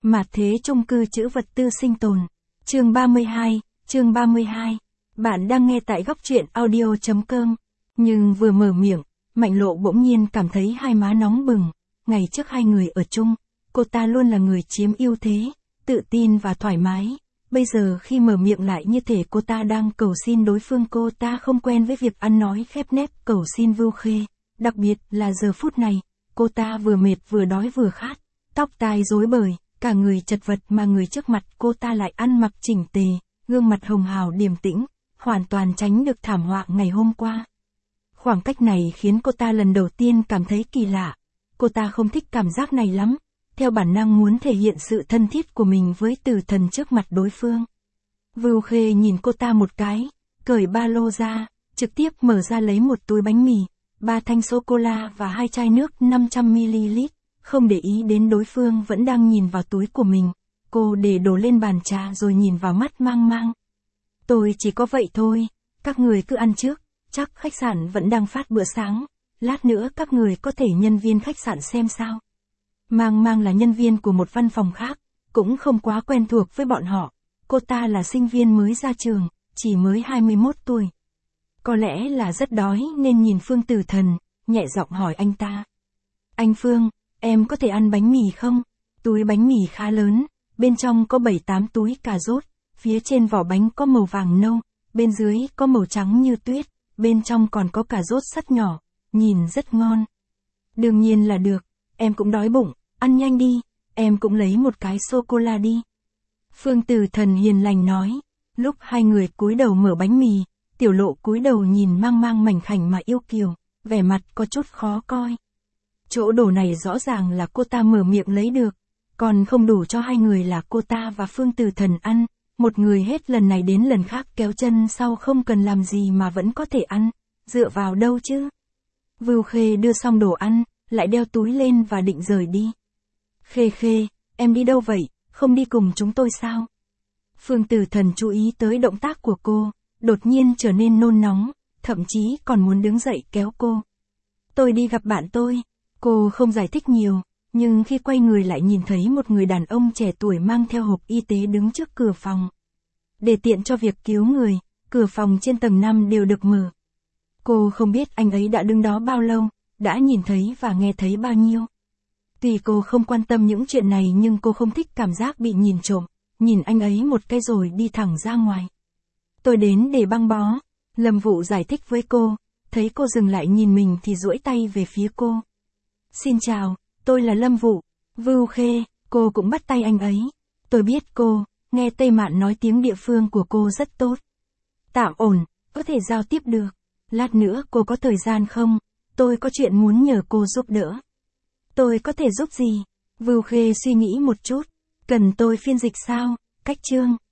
Mạt thế chung cư trữ vật tư sinh tồn. Chương 32, chương 32. Bạn đang nghe tại góc truyện audio.com. Nhưng vừa mở miệng, Mạnh Lộ bỗng nhiên cảm thấy hai má nóng bừng. Ngày trước hai người ở chung, cô ta luôn là người chiếm ưu thế, tự tin và thoải mái. Bây giờ khi mở miệng lại như thể cô ta đang cầu xin đối phương, cô ta không quen với việc ăn nói khép nép cầu xin Vưu Khê. Đặc biệt là giờ phút này, cô ta vừa mệt vừa đói vừa khát, tóc tai rối bời, cả người chật vật mà người trước mặt cô ta lại ăn mặc chỉnh tề, gương mặt hồng hào điềm tĩnh, hoàn toàn tránh được thảm họa ngày hôm qua. Khoảng cách này khiến cô ta lần đầu tiên cảm thấy kỳ lạ. Cô ta không thích cảm giác này lắm, theo bản năng muốn thể hiện sự thân thiết của mình với Từ Thần trước mặt đối phương. Vưu Khê nhìn cô ta một cái, cởi ba lô ra, trực tiếp mở ra lấy một túi bánh mì, 3 thanh sô-cô-la và 2 chai nước 500ml, không để ý đến đối phương vẫn đang nhìn vào túi của mình. Cô để đồ lên bàn trà rồi nhìn vào mắt Mang Mang. Tôi chỉ có vậy thôi, các người cứ ăn trước, chắc khách sạn vẫn đang phát bữa sáng, lát nữa các người có thể nhân viên khách sạn xem sao. Mang Mang là nhân viên của một văn phòng khác, cũng không quá quen thuộc với bọn họ. Cô ta là sinh viên mới ra trường, chỉ mới 21 tuổi. Có lẽ là rất đói nên nhìn Phương Từ Thần, nhẹ giọng hỏi anh ta. Anh Phương, em có thể ăn bánh mì không? Túi bánh mì khá lớn, bên trong có 7-8 túi cà rốt, phía trên vỏ bánh có màu vàng nâu, bên dưới có màu trắng như tuyết, bên trong còn có cà rốt sắt nhỏ, nhìn rất ngon. Đương nhiên là được, em cũng đói bụng, ăn nhanh đi, em cũng lấy một cái sô-cô-la đi. Phương Từ Thần hiền lành nói, lúc hai người cúi đầu mở bánh mì, Tiểu Lộ cúi đầu nhìn Mang Mang mảnh khảnh mà yêu kiều, vẻ mặt có chút khó coi. Chỗ đồ này rõ ràng là cô ta mở miệng lấy được, còn không đủ cho hai người là cô ta và Phương Từ Thần ăn, một người hết lần này đến lần khác kéo chân sau không cần làm gì mà vẫn có thể ăn, dựa vào đâu chứ? Vưu Khê đưa xong đồ ăn, lại đeo túi lên và định rời đi. Khê Khê, em đi đâu vậy, không đi cùng chúng tôi sao? Phương Từ Thần chú ý tới động tác của cô, đột nhiên trở nên nôn nóng, thậm chí còn muốn đứng dậy kéo cô. Tôi đi gặp bạn tôi. Cô không giải thích nhiều, nhưng khi quay người lại nhìn thấy một người đàn ông trẻ tuổi mang theo hộp y tế đứng trước cửa phòng. Để tiện cho việc cứu người, cửa phòng trên tầng 5 đều được mở. Cô không biết anh ấy đã đứng đó bao lâu, đã nhìn thấy và nghe thấy bao nhiêu. Tuy cô không quan tâm những chuyện này nhưng cô không thích cảm giác bị nhìn trộm, nhìn anh ấy một cái rồi đi thẳng ra ngoài. Tôi đến để băng bó, Lâm Vũ giải thích với cô, thấy cô dừng lại nhìn mình thì duỗi tay về phía cô. Xin chào, tôi là Lâm Vũ. Vưu Khê, cô cũng bắt tay anh ấy. Tôi biết cô, nghe Tây Mạn nói tiếng địa phương của cô rất tốt. Tạm ổn, có thể giao tiếp được. Lát nữa cô có thời gian không? Tôi có chuyện muốn nhờ cô giúp đỡ. Tôi có thể giúp gì? Vưu Khê suy nghĩ một chút. Cần tôi phiên dịch sao? Cách chương.